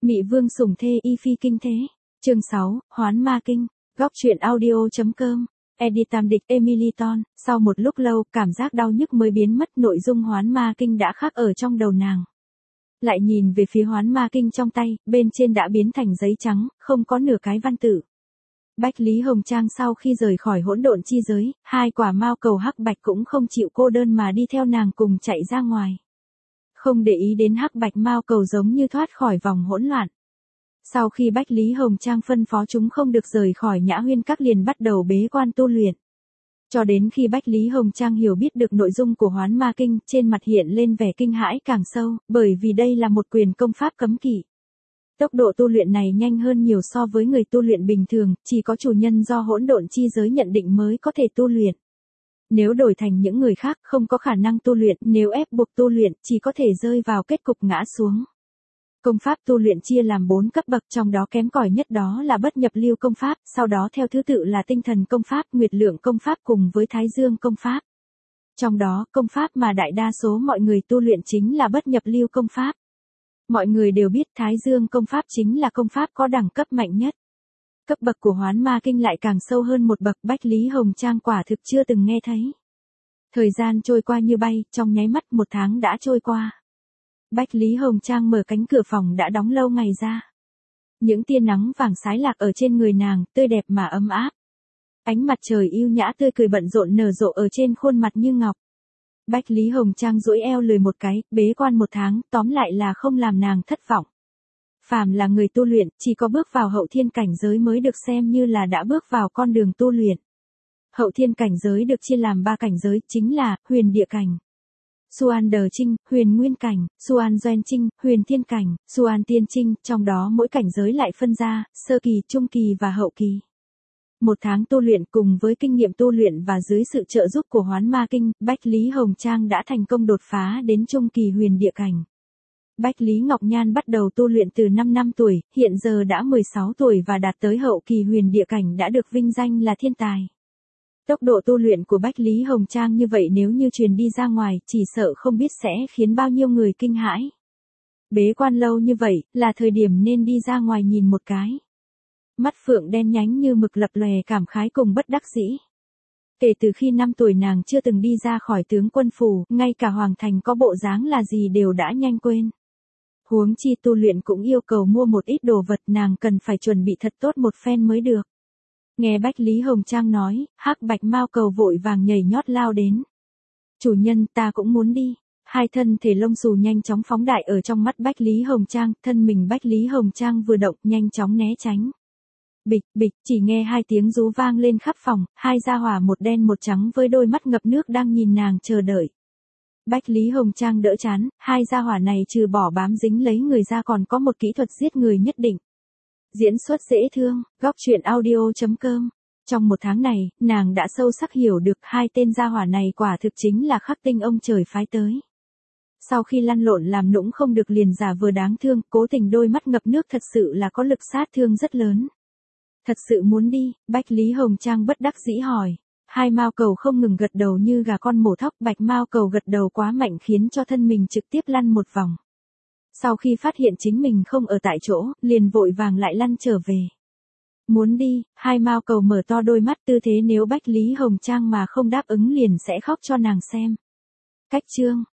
Mị vương sủng thê y phi kinh thế. Chương 6, Hoán ma kinh. Góc truyện audio.com. Edit tạm địch Emily Ton. Sau một lúc lâu, cảm giác đau nhức mới biến mất, nội dung hoán ma kinh đã khắc ở trong đầu nàng. Lại nhìn về phía hoán ma kinh trong tay, bên trên đã biến thành giấy trắng, không có nửa cái văn tự. Bách Lý Hồng Trang sau khi rời khỏi hỗn độn chi giới, hai quả mao cầu hắc bạch cũng không chịu cô đơn mà đi theo nàng cùng chạy ra ngoài. Không để ý đến hắc bạch mao cầu giống như thoát khỏi vòng hỗn loạn. Sau khi Bách Lý Hồng Trang phân phó chúng không được rời khỏi Nhã Huyên Các liền bắt đầu bế quan tu luyện. Cho đến khi Bách Lý Hồng Trang hiểu biết được nội dung của hoán ma kinh, trên mặt hiện lên vẻ kinh hãi càng sâu, bởi vì đây là một quyền công pháp cấm kỵ. Tốc độ tu luyện này nhanh hơn nhiều so với người tu luyện bình thường, chỉ có chủ nhân do hỗn độn chi giới nhận định mới có thể tu luyện. Nếu đổi thành những người khác không có khả năng tu luyện, nếu ép buộc tu luyện chỉ có thể rơi vào kết cục ngã xuống. Công pháp tu luyện chia làm 4 cấp bậc, trong đó kém cỏi nhất đó là bất nhập lưu công pháp, sau đó theo thứ tự là tinh thần công pháp, nguyệt lượng công pháp cùng với thái dương công pháp. Trong đó, công pháp mà đại đa số mọi người tu luyện chính là bất nhập lưu công pháp. Mọi người đều biết thái dương công pháp chính là công pháp có đẳng cấp mạnh nhất. Cấp bậc của hoán ma kinh lại càng sâu hơn một bậc, Bách Lý Hồng Trang quả thực chưa từng nghe thấy. Thời gian trôi qua như bay, trong nháy mắt 1 tháng đã trôi qua. Bách Lý Hồng Trang mở cánh cửa phòng đã đóng lâu ngày ra. Những tia nắng vàng sái lạc ở trên người nàng, tươi đẹp mà ấm áp. Ánh mặt trời yêu nhã tươi cười bận rộn nở rộ ở trên khuôn mặt như ngọc. Bách Lý Hồng Trang duỗi eo lười một cái, bế quan 1 tháng, tóm lại là không làm nàng thất vọng. Phàm là người tu luyện, chỉ có bước vào hậu thiên cảnh giới mới được xem như là đã bước vào con đường tu luyện. Hậu thiên cảnh giới được chia làm 3 cảnh giới, chính là huyền địa cảnh, Xuan Đờ Trinh, huyền nguyên cảnh, Xuan Doen Trinh, huyền thiên cảnh, Xuan Tiên Trinh, trong đó mỗi cảnh giới lại phân ra, sơ kỳ, trung kỳ và hậu kỳ. 1 tháng tu luyện cùng với kinh nghiệm tu luyện và dưới sự trợ giúp của hoán ma kinh, Bách Lý Hồng Trang đã thành công đột phá đến trung kỳ huyền địa cảnh. Bách Lý Ngọc Nhan bắt đầu tu luyện từ 5 năm tuổi, hiện giờ đã 16 tuổi và đạt tới hậu kỳ huyền địa cảnh đã được vinh danh là thiên tài. Tốc độ tu luyện của Bách Lý Hồng Trang như vậy nếu như truyền đi ra ngoài, chỉ sợ không biết sẽ khiến bao nhiêu người kinh hãi. Bế quan lâu như vậy, là thời điểm nên đi ra ngoài nhìn một cái. Mắt phượng đen nhánh như mực lập lòe cảm khái cùng bất đắc dĩ. Kể từ khi 5 tuổi nàng chưa từng đi ra khỏi tướng quân phủ, ngay cả hoàng thành có bộ dáng là gì đều đã nhanh quên. Huống chi tu luyện cũng yêu cầu mua một ít đồ vật, nàng cần phải chuẩn bị thật tốt một phen mới được. Nghe Bách Lý Hồng Trang nói, hắc bạch mao cầu vội vàng nhảy nhót lao đến. Chủ nhân, ta cũng muốn đi. Hai thân thể lông xù nhanh chóng phóng đại ở trong mắt Bách Lý Hồng Trang, thân mình Bách Lý Hồng Trang vừa động nhanh chóng né tránh. Bịch, bịch, chỉ nghe 2 tiếng rú vang lên khắp phòng, 2 gia hỏa một đen một trắng với đôi mắt ngập nước đang nhìn nàng chờ đợi. Bách Lý Hồng Trang đỡ chán, 2 gia hỏa này trừ bỏ bám dính lấy người ra còn có một kỹ thuật giết người nhất định. Diễn xuất dễ thương, góc truyện audio.com. Trong 1 tháng này, nàng đã sâu sắc hiểu được 2 tên gia hỏa này quả thực chính là khắc tinh ông trời phái tới. Sau khi lăn lộn làm nũng không được liền giả vừa đáng thương, cố tình đôi mắt ngập nước thật sự là có lực sát thương rất lớn. Thật sự muốn đi, Bách Lý Hồng Trang bất đắc dĩ hỏi. 2 mao cầu không ngừng gật đầu như gà con mổ thóc, bạch mao cầu gật đầu quá mạnh khiến cho thân mình trực tiếp lăn một vòng. Sau khi phát hiện chính mình không ở tại chỗ, liền vội vàng lại lăn trở về. Muốn đi, 2 mao cầu mở to đôi mắt tư thế nếu Bách Lý Hồng Trang mà không đáp ứng liền sẽ khóc cho nàng xem. Cách chương,